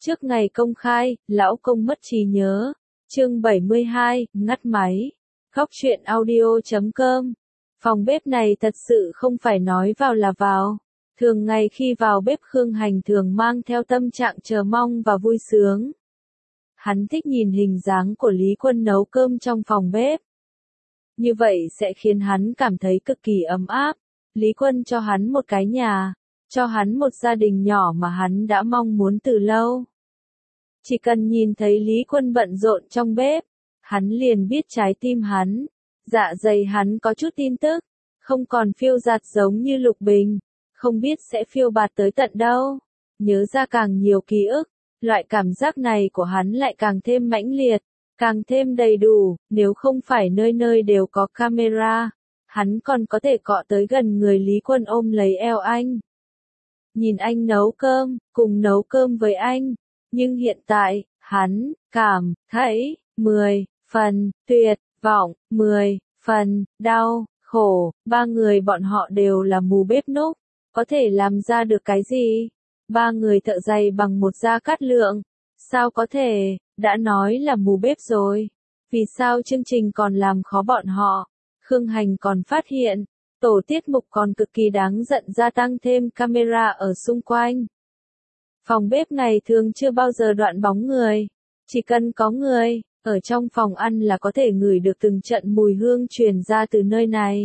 Trước ngày công khai, lão công mất trí nhớ. Chương 72, ngắt máy. Góc truyện audio.com. Phòng bếp này thật sự không phải nói vào là vào. Thường ngày khi vào bếp Khương Hành thường mang theo tâm trạng chờ mong và vui sướng. Hắn thích nhìn hình dáng của Lý Quân nấu cơm trong phòng bếp. Như vậy sẽ khiến hắn cảm thấy cực kỳ ấm áp. Lý Quân cho hắn một cái nhà, cho hắn một gia đình nhỏ mà hắn đã mong muốn từ lâu. Chỉ cần nhìn thấy Lý Quân bận rộn trong bếp, hắn liền biết trái tim hắn, dạ dày hắn có chút tin tức, không còn phiêu dạt giống như Lục Bình, không biết sẽ phiêu bạt tới tận đâu. Nhớ ra càng nhiều ký ức, loại cảm giác này của hắn lại càng thêm mãnh liệt, càng thêm đầy đủ, nếu không phải nơi nơi đều có camera, hắn còn có thể cọ tới gần người Lý Quân ôm lấy eo anh. Nhìn anh nấu cơm, cùng nấu cơm với anh. Nhưng hiện tại, hắn, cảm, thấy, 10 phần, tuyệt vọng, 10 phần, đau, khổ, ba người bọn họ đều là mù bếp núc, có thể làm ra được cái gì? Ba người thợ giày bằng một gia cát lượng, sao có thể, đã nói là mù bếp rồi, vì sao chương trình còn làm khó bọn họ? Khương Hành còn phát hiện, tổ tiết mục còn cực kỳ đáng giận gia tăng thêm camera ở xung quanh. Phòng bếp này thường chưa bao giờ đoạn bóng người. Chỉ cần có người, ở trong phòng ăn là có thể ngửi được từng trận mùi hương truyền ra từ nơi này.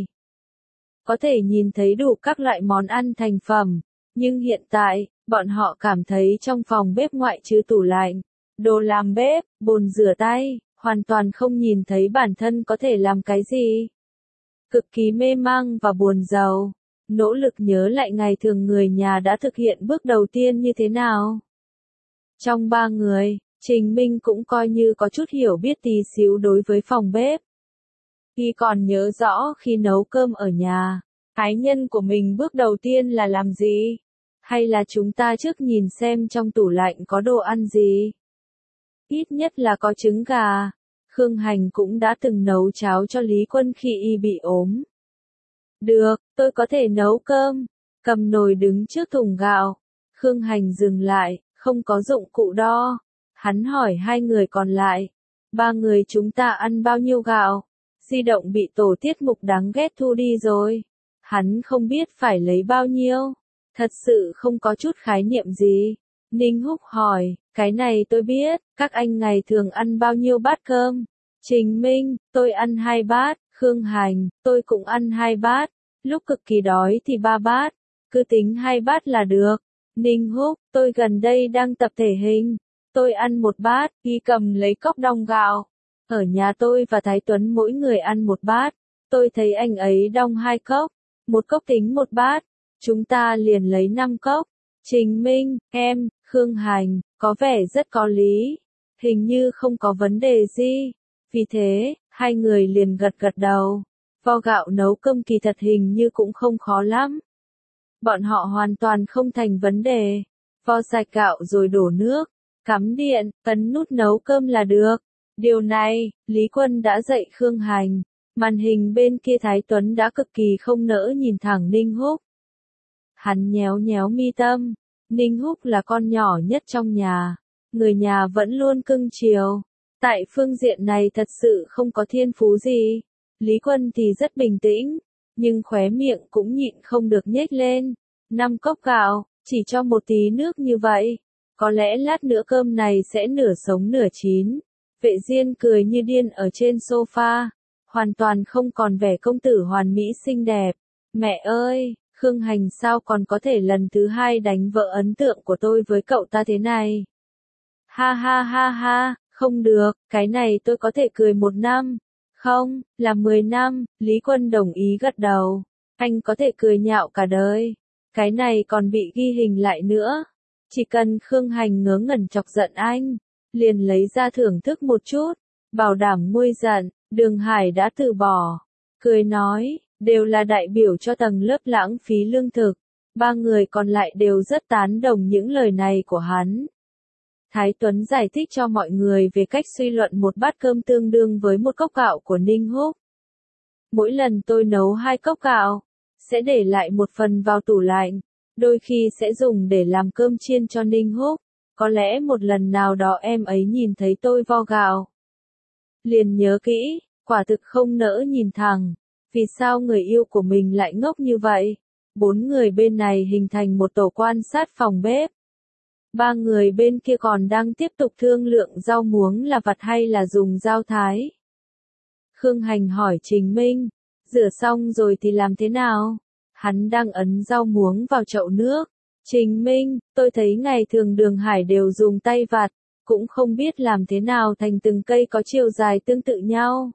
Có thể nhìn thấy đủ các loại món ăn thành phẩm. Nhưng hiện tại, bọn họ cảm thấy trong phòng bếp ngoại trừ tủ lạnh, đồ làm bếp, bồn rửa tay, hoàn toàn không nhìn thấy bản thân có thể làm cái gì. Cực kỳ mê mang và buồn rầu. Nỗ lực nhớ lại ngày thường người nhà đã thực hiện bước đầu tiên như thế nào. Trong ba người, Trình Minh cũng coi như có chút hiểu biết tí xíu đối với phòng bếp. Y còn nhớ rõ khi nấu cơm ở nhà, ái nhân của mình bước đầu tiên là làm gì? Hay là chúng ta trước nhìn xem trong tủ lạnh có đồ ăn gì? Ít nhất là có trứng gà. Khương Hành cũng đã từng nấu cháo cho Lý Quân khi y bị ốm. Được, tôi có thể nấu cơm. Cầm nồi đứng trước thùng gạo. Khương Hành dừng lại, không có dụng cụ đo. Hắn hỏi hai người còn lại. Ba người chúng ta ăn bao nhiêu gạo? Di động bị tổ tiết mục đáng ghét thu đi rồi. Hắn không biết phải lấy bao nhiêu. Thật sự không có chút khái niệm gì. Ninh Húc hỏi, cái này tôi biết, các anh ngày thường ăn bao nhiêu bát cơm? Trình Minh, tôi ăn 2 bát. Khương Hành, tôi cũng ăn 2 bát. Lúc cực kỳ đói thì 3 bát. Cứ tính 2 bát là được. Ninh Húc, tôi gần đây đang tập thể hình. Tôi ăn 1 bát, y cầm lấy cốc đong gạo. Ở nhà tôi và Thái Tuấn mỗi người ăn 1 bát. Tôi thấy anh ấy đong 2 cốc. 1 cốc tính 1 bát. Chúng ta liền lấy 5 cốc. Trình Minh, em, Khương Hành, có vẻ rất có lý. Hình như không có vấn đề gì. Vì thế, hai người liền gật gật đầu. Vo gạo nấu cơm kỳ thật hình như cũng không khó lắm. Bọn họ hoàn toàn không thành vấn đề. Vo sạch gạo rồi đổ nước, cắm điện, ấn nút nấu cơm là được. Điều này, Lý Quân đã dạy Khương Hành. Màn hình bên kia Thái Tuấn đã cực kỳ không nỡ nhìn thẳng Ninh Húc. Hắn nhéo nhéo mi tâm. Ninh Húc là con nhỏ nhất trong nhà. Người nhà vẫn luôn cưng chiều. Tại phương diện này thật sự không có thiên phú gì. Lý Quân thì rất bình tĩnh, nhưng khóe miệng cũng nhịn không được nhếch lên. 5 cốc gạo, chỉ cho một tí nước như vậy. Có lẽ lát nữa cơm này sẽ nửa sống nửa chín. Vệ Diên cười như điên ở trên sofa, hoàn toàn không còn vẻ công tử hoàn mỹ xinh đẹp. Mẹ ơi, Khương Hành sao còn có thể lần thứ 2 đánh vỡ ấn tượng của tôi với cậu ta thế này? Ha ha ha ha. Không được, cái này tôi có thể cười 1 năm. Không, là 10 năm, Lý Quân đồng ý gật đầu. Anh có thể cười nhạo cả đời. Cái này còn bị ghi hình lại nữa. Chỉ cần Khương Hành ngớ ngẩn chọc giận anh, liền lấy ra thưởng thức một chút, bảo đảm nguôi giận. Đường Hải đã từ bỏ. Cười nói, đều là đại biểu cho tầng lớp lãng phí lương thực. Ba người còn lại đều rất tán đồng những lời này của hắn. Thái Tuấn giải thích cho mọi người về cách suy luận một bát cơm tương đương với 1 cốc gạo của Ninh Húc. Mỗi lần tôi nấu 2 cốc gạo, sẽ để lại 1 phần vào tủ lạnh, đôi khi sẽ dùng để làm cơm chiên cho Ninh Húc. Có lẽ một lần nào đó em ấy nhìn thấy tôi vo gạo. Liền nhớ kỹ, quả thực không nỡ nhìn thẳng. Vì sao người yêu của mình lại ngốc như vậy? 4 người bên này hình thành một tổ quan sát phòng bếp. 3 người bên kia còn đang tiếp tục thương lượng rau muống là vặt hay là dùng dao thái. Khương Hành hỏi Trình Minh, rửa xong rồi thì làm thế nào? Hắn đang ấn rau muống vào chậu nước. Trình Minh, tôi thấy ngày thường Đường Hải đều dùng tay vặt, cũng không biết làm thế nào thành từng cây có chiều dài tương tự nhau.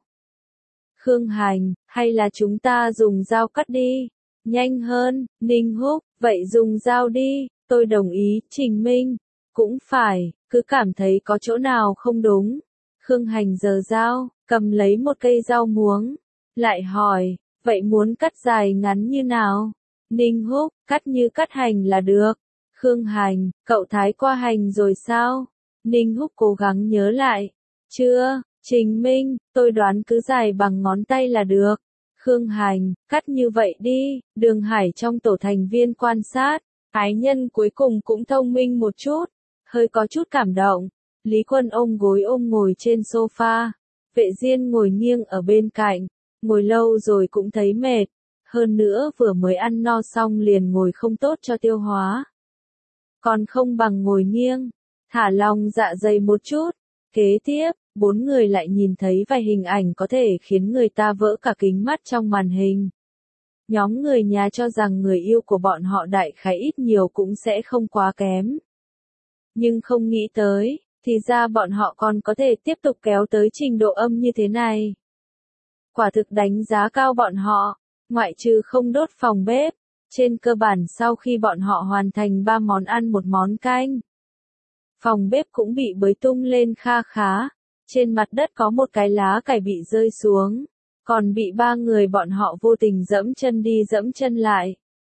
Khương Hành, hay là chúng ta dùng dao cắt đi? Nhanh hơn, Ninh Húc, vậy dùng dao đi, tôi đồng ý, Trình Minh. Cũng phải, cứ cảm thấy có chỗ nào không đúng. Khương Hành giơ dao, cầm lấy một cây rau muống. Lại hỏi, vậy muốn cắt dài ngắn như nào? Ninh Húc, cắt như cắt hành là được. Khương Hành, cậu thái qua hành rồi sao? Ninh Húc cố gắng nhớ lại. Chưa, Trình Minh, tôi đoán cứ dài bằng ngón tay là được. Khương Hành, cắt như vậy đi. Đường Hải trong tổ thành viên quan sát. Ái Nhân cuối cùng cũng thông minh một chút. Hơi có chút cảm động. Lý Quân ôm gối ôm ngồi trên sofa. Vệ Diên ngồi nghiêng ở bên cạnh. Ngồi lâu rồi cũng thấy mệt. Hơn nữa vừa mới ăn no xong liền ngồi không tốt cho tiêu hóa. Còn không bằng ngồi nghiêng. Thả lòng dạ dày một chút. Kế tiếp, 4 người lại nhìn thấy vài hình ảnh có thể khiến người ta vỡ cả kính mắt trong màn hình. Nhóm người nhà cho rằng người yêu của bọn họ đại khái ít nhiều cũng sẽ không quá kém. Nhưng không nghĩ tới, thì ra bọn họ còn có thể tiếp tục kéo tới trình độ âm như thế này. Quả thực đánh giá cao bọn họ, ngoại trừ không đốt phòng bếp. Trên cơ bản sau khi bọn họ hoàn thành 3 món ăn một món canh, phòng bếp cũng bị bới tung lên kha khá. Trên mặt đất có một cái lá cải bị rơi xuống, còn bị 3 người bọn họ vô tình dẫm chân đi dẫm chân lại.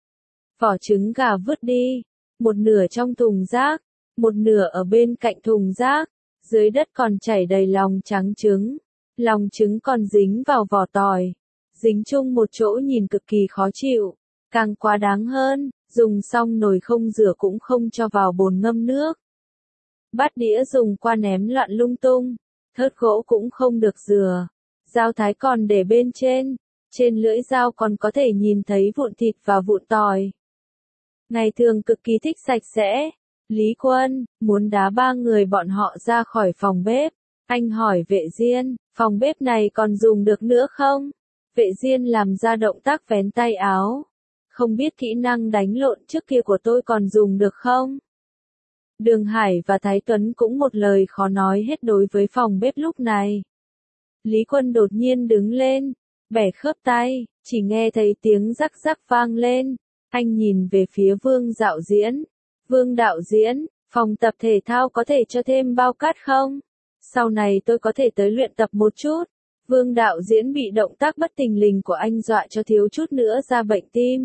Vỏ trứng gà vứt đi, một nửa trong thùng rác, một nửa ở bên cạnh thùng rác, dưới đất còn chảy đầy lòng trắng trứng. Lòng trứng còn dính vào vỏ tỏi, dính chung một chỗ nhìn cực kỳ khó chịu. Càng quá đáng hơn, dùng xong nồi không rửa cũng không cho vào bồn ngâm nước. Bát đĩa dùng qua ném loạn lung tung, thớt gỗ cũng không được rửa. Dao thái còn để bên trên lưỡi dao còn có thể nhìn thấy vụn thịt và vụn tỏi. Ngày thường cực kỳ thích sạch sẽ. Lý Quân, muốn đá 3 người bọn họ ra khỏi phòng bếp. Anh hỏi Vệ Diên, phòng bếp này còn dùng được nữa không? Vệ Diên làm ra động tác vén tay áo. Không biết kỹ năng đánh lộn trước kia của tôi còn dùng được không? Đường Hải và Thái Tuấn cũng một lời khó nói hết đối với phòng bếp lúc này. Lý Quân đột nhiên đứng lên, bẻ khớp tay, chỉ nghe thấy tiếng rắc rắc vang lên. Anh nhìn về phía Vương Đạo Diễn. Vương đạo diễn, phòng tập thể thao có thể cho thêm bao cát không? Sau này tôi có thể tới luyện tập một chút. Vương đạo diễn bị động tác bất thình lình của anh dọa cho thiếu chút nữa ra bệnh tim.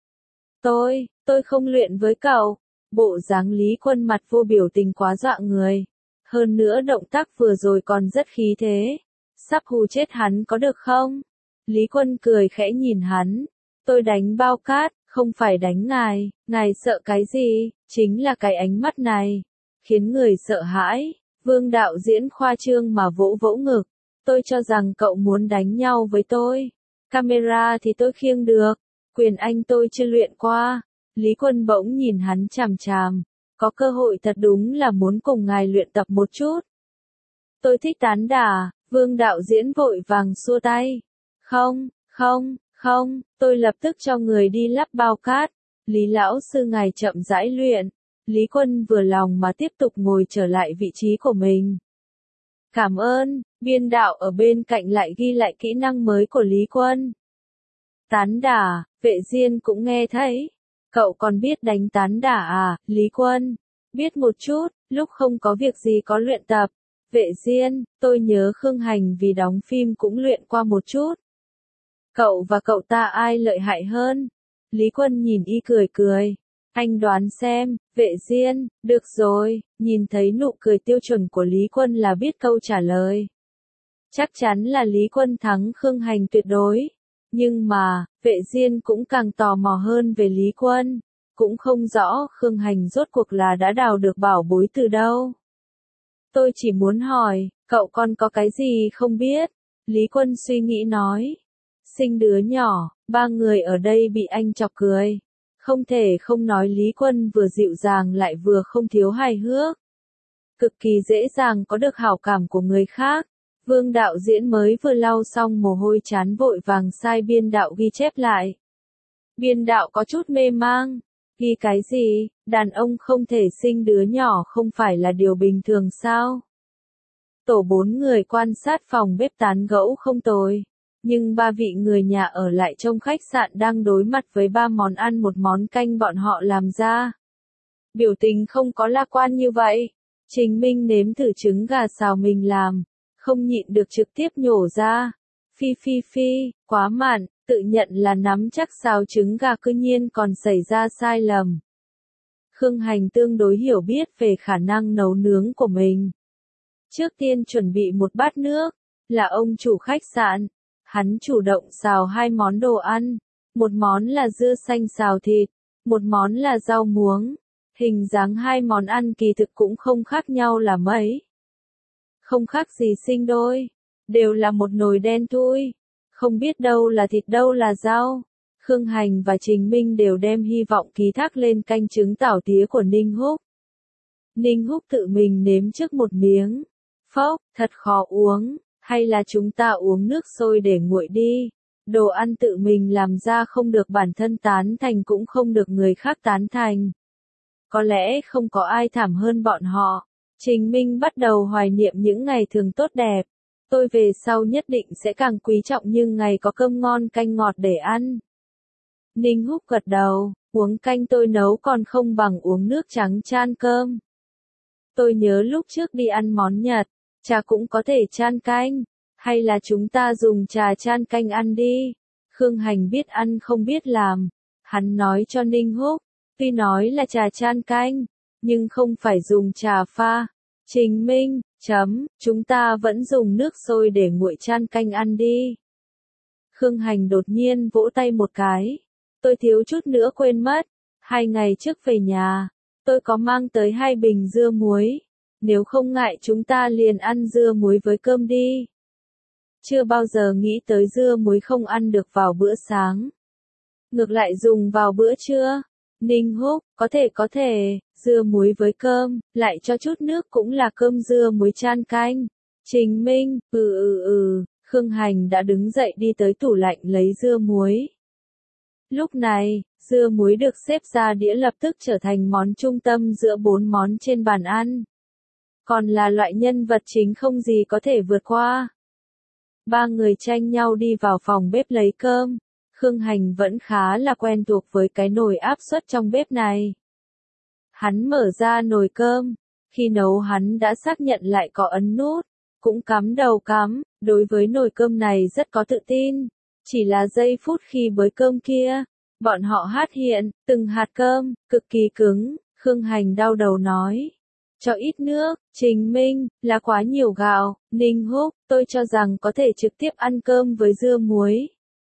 Tôi không luyện với cậu. Bộ dáng Lý Quân mặt vô biểu tình quá dọa người. Hơn nữa động tác vừa rồi còn rất khí thế. Sắp hù chết hắn có được không? Lý Quân cười khẽ nhìn hắn. Tôi đánh bao cát, không phải đánh ngài sợ cái gì, chính là cái ánh mắt này. Khiến người sợ hãi. Vương đạo diễn khoa trương mà vỗ vỗ ngực. Tôi cho rằng cậu muốn đánh nhau với tôi. Camera thì tôi khiêng được. Quyền Anh tôi chưa luyện qua. Lý Quân bỗng nhìn hắn chằm chằm. Có cơ hội thật đúng là muốn cùng ngài luyện tập một chút. Tôi thích tán đả. Vương đạo diễn vội vàng xua tay. Không, tôi lập tức cho người đi lắp bao cát. Lý lão sư ngài chậm rãi luyện. Lý Quân vừa lòng mà tiếp tục ngồi trở lại vị trí của mình. Cảm ơn, biên đạo ở bên cạnh lại ghi lại kỹ năng mới của Lý Quân. Tán đả, Vệ Diên cũng nghe thấy. Cậu còn biết đánh tán đả à, Lý Quân? Biết một chút, lúc không có việc gì có luyện tập. Vệ Diên, tôi nhớ Khương Hành vì đóng phim cũng luyện qua một chút. Cậu và cậu ta ai lợi hại hơn? Lý Quân nhìn y cười cười. Anh đoán xem, Vệ Diên, được rồi, nhìn thấy nụ cười tiêu chuẩn của Lý Quân là biết câu trả lời. Chắc chắn là Lý Quân thắng Khương Hành tuyệt đối. Nhưng mà, Vệ Diên cũng càng tò mò hơn về Lý Quân. cũng không rõ Khương Hành rốt cuộc là đã đào được bảo bối từ đâu. Tôi chỉ muốn hỏi, cậu con có cái gì không biết? Lý Quân suy nghĩ nói. Sinh đứa nhỏ, ba người ở đây bị anh chọc cười. Không thể không nói Lý Quân vừa dịu dàng lại vừa không thiếu hài hước. Cực kỳ dễ dàng có được hảo cảm của người khác. Vương đạo diễn mới vừa lau xong mồ hôi chán vội vàng sai biên đạo ghi chép lại. Biên đạo có chút mê mang. Ghi cái gì, đàn ông không thể sinh đứa nhỏ không phải là điều bình thường sao? Tổ 4 người quan sát phòng bếp tán gẫu không tồi. Nhưng ba vị người nhà ở lại trong khách sạn đang đối mặt với 3 món ăn một món canh bọn họ làm ra. Biểu tình không có lạc quan như vậy. Trình Minh nếm thử trứng gà xào mình làm. Không nhịn được trực tiếp nhổ ra. Phi phi phi, quá mặn, tự nhận là nắm chắc xào trứng gà cư nhiên còn xảy ra sai lầm. Khương Hành tương đối hiểu biết về khả năng nấu nướng của mình. Trước tiên chuẩn bị một bát nước, là ông chủ khách sạn. Hắn chủ động xào 2 món đồ ăn. Một món là dưa xanh xào thịt, một món là rau muống. Hình dáng 2 món ăn kỳ thực cũng không khác nhau là mấy. Không khác gì sinh đôi, đều là một nồi đen thui. Không biết đâu là thịt đâu là rau. Khương Hành và Trình Minh đều đem hy vọng ký thác lên canh trứng tảo tía của Ninh Húc. Ninh Húc tự mình nếm trước một miếng. Phốc, thật khó uống, hay là chúng ta uống nước sôi để nguội đi. Đồ ăn tự mình làm ra không được bản thân tán thành cũng không được người khác tán thành. Có lẽ không có ai thảm hơn bọn họ. Trình Minh bắt đầu hoài niệm những ngày thường tốt đẹp. Tôi về sau nhất định sẽ càng quý trọng nhưng ngày có cơm ngon canh ngọt để ăn. Ninh Húc gật đầu, uống canh tôi nấu còn không bằng uống nước trắng chan cơm. Tôi nhớ lúc trước đi ăn món Nhật, trà cũng có thể chan canh, hay là chúng ta dùng trà chan canh ăn đi. Khương Hành biết ăn không biết làm, hắn nói cho Ninh Húc, tuy nói là trà chan canh, nhưng không phải dùng trà pha. Trình Minh, chúng ta vẫn dùng nước sôi để nguội chan canh ăn đi. Khương Hành đột nhiên vỗ tay một cái. Tôi thiếu chút nữa quên mất. 2 ngày trước về nhà, tôi có mang tới 2 bình dưa muối. Nếu không ngại chúng ta liền ăn dưa muối với cơm đi. Chưa bao giờ nghĩ tới dưa muối không ăn được vào bữa sáng. Ngược lại dùng vào bữa trưa. Ninh Húc, có thể, dưa muối với cơm, lại cho chút nước cũng là cơm dưa muối chan canh. Trình Minh, Khương Hành đã đứng dậy đi tới tủ lạnh lấy dưa muối. Lúc này, dưa muối được xếp ra đĩa lập tức trở thành món trung tâm giữa 4 món trên bàn ăn. Còn là loại nhân vật chính không gì có thể vượt qua. 3 người tranh nhau đi vào phòng bếp lấy cơm. Khương Hành vẫn khá là quen thuộc với cái nồi áp suất trong bếp này. Hắn mở ra nồi cơm. Khi nấu hắn đã xác nhận lại có ấn nút. Cũng cắm đầu cắm, đối với nồi cơm này rất có tự tin. Chỉ là giây phút khi bới cơm kia, bọn họ hát hiện, từng hạt cơm, cực kỳ cứng. Khương Hành đau đầu nói. Cho ít nước, Trình Minh, là quá nhiều gạo. Ninh Húc, tôi cho rằng có thể trực tiếp ăn cơm với dưa muối.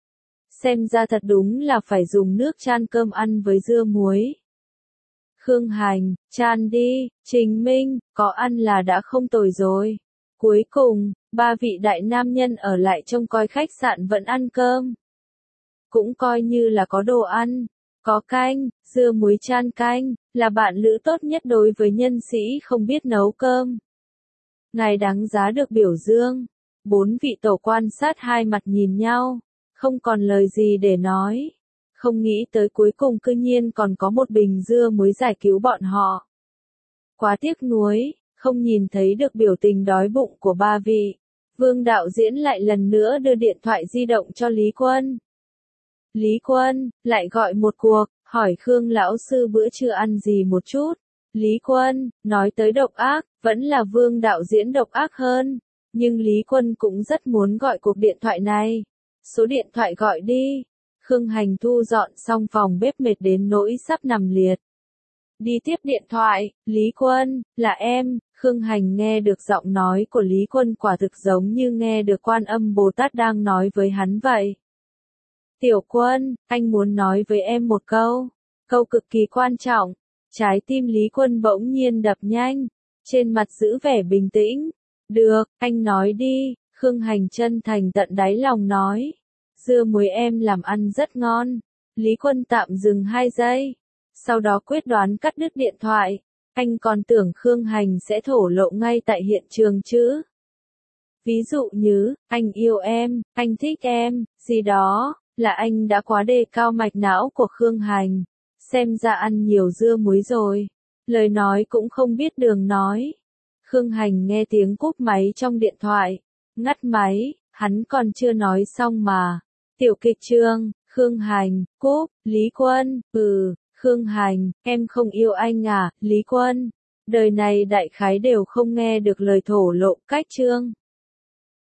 Xem ra thật đúng là phải dùng nước chan cơm ăn với dưa muối. Khương Hành, chan đi. Trình Minh, có ăn là đã không tồi rồi. Cuối cùng, 3 vị đại nam nhân ở lại trông coi khách sạn vẫn ăn cơm. Cũng coi như là có đồ ăn, có canh, dưa muối chan canh, là bạn lữ tốt nhất đối với nhân sĩ không biết nấu cơm. Ngài đáng giá được biểu dương. 4 vị tổ quan sát hai mặt nhìn nhau, không còn lời gì để nói. Không nghĩ tới cuối cùng cư nhiên còn có một bình dưa muối giải cứu bọn họ. Quá tiếc nuối. Không nhìn thấy được biểu tình đói bụng của 3 vị. Vương đạo diễn lại lần nữa đưa điện thoại di động cho Lý Quân. Lý Quân, lại gọi một cuộc, hỏi Khương lão sư bữa trưa ăn gì một chút. Lý Quân, nói tới độc ác, vẫn là Vương đạo diễn độc ác hơn. Nhưng Lý Quân cũng rất muốn gọi cuộc điện thoại này. Số điện thoại gọi đi. Khương Hành thu dọn xong phòng bếp mệt đến nỗi sắp nằm liệt. Đi tiếp điện thoại, Lý Quân, là em. Khương Hành nghe được giọng nói của Lý Quân quả thực giống như nghe được Quan Âm Bồ Tát đang nói với hắn vậy. Tiểu Quân, anh muốn nói với em một câu. câu cực kỳ quan trọng. Trái tim Lý Quân bỗng nhiên đập nhanh, trên mặt giữ vẻ bình tĩnh. Được, anh nói đi, Khương Hành chân thành tận đáy lòng nói. Dưa muối em làm ăn rất ngon. Lý Quân tạm dừng 2 giây, sau đó quyết đoán cắt đứt điện thoại. Anh còn tưởng Khương Hành sẽ thổ lộ ngay tại hiện trường chứ. Ví dụ như, anh yêu em, anh thích em, gì đó, là anh đã quá đề cao mạch não của Khương Hành. Xem ra ăn nhiều dưa muối rồi. Lời nói cũng không biết đường nói. Khương Hành nghe tiếng cúp máy trong điện thoại. Ngắt máy, hắn còn chưa nói xong mà. Tiểu kịch chương, Khương Hành, cúp, Lý Quân, Khương Hành, em không yêu anh à, Lý Quân. Đời này đại khái đều không nghe được lời thổ lộ cách chương.